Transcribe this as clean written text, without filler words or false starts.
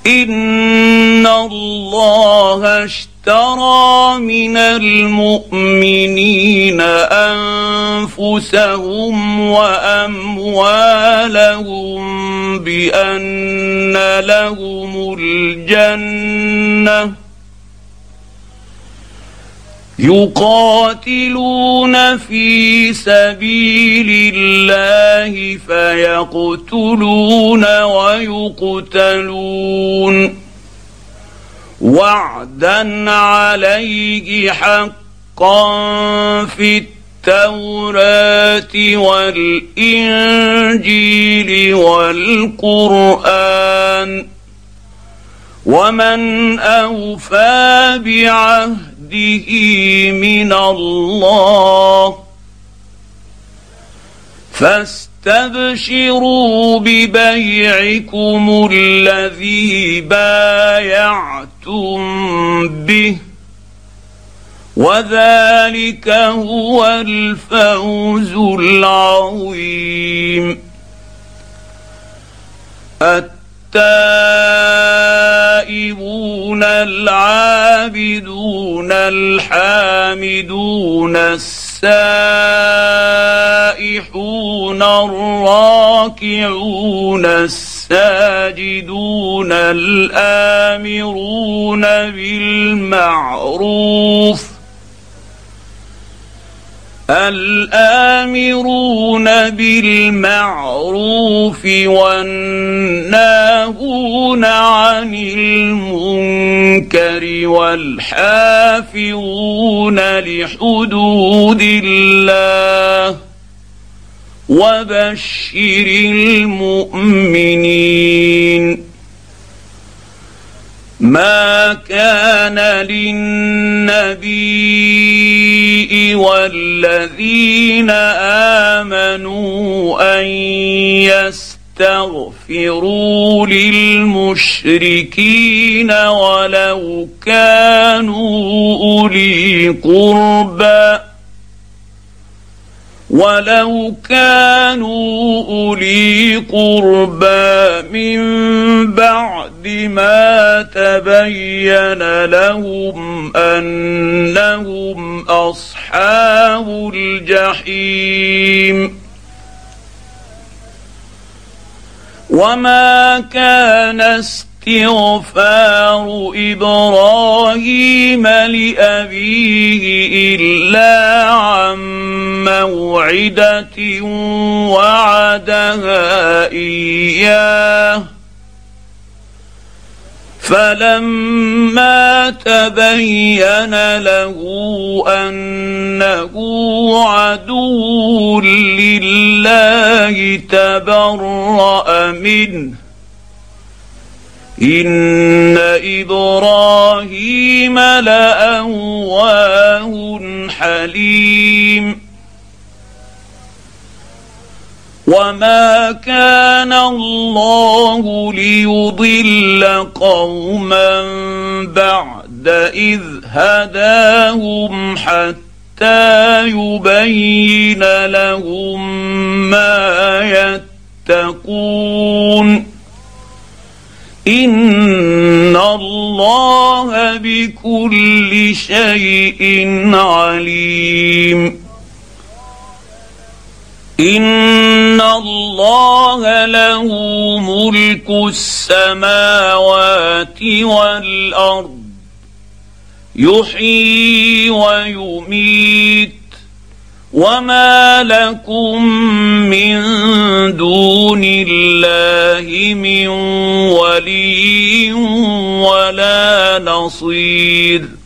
إن الله اشترى من المؤمنين أنفسهم وأموالهم بأن لهم الجنة يقاتلون في سبيل الله فيقتلون ويقتلون وعدا عليه حقا في التوراة والإنجيل والقرآن ومن أوفى بعهده من الله فاستبشروا ببيعكم الذي بايعتم به وذلك هو الفوز العظيم. التائبون العابدون الحامدون السائحون الراكعون الساجدون الآمرون بالمعروف والناهون عن المنكر والحافظون لحدود الله وبشر المؤمنين. ما كان للنبي والذين آمنوا أن يستغفروا للمشركين ولو كانوا أولي قربى من بعد ما تبين لهم أنهم أصحاب الجحيم. وما كان استغفار إبراهيم لأبيه إلا عن موعدة وعدها إياه فلما تبين له أنه عدو لله تبرأ منه إن إبراهيم لأواه حليم. وما كان الله ليضل قوما بعد إذ هداهم حتى يبين لهم ما يتقون إن الله بكل شيء عليم. إن الله له ملك السماوات والأرض يحيي ويميت وما لكم من دون الله من ولي ولا نصير.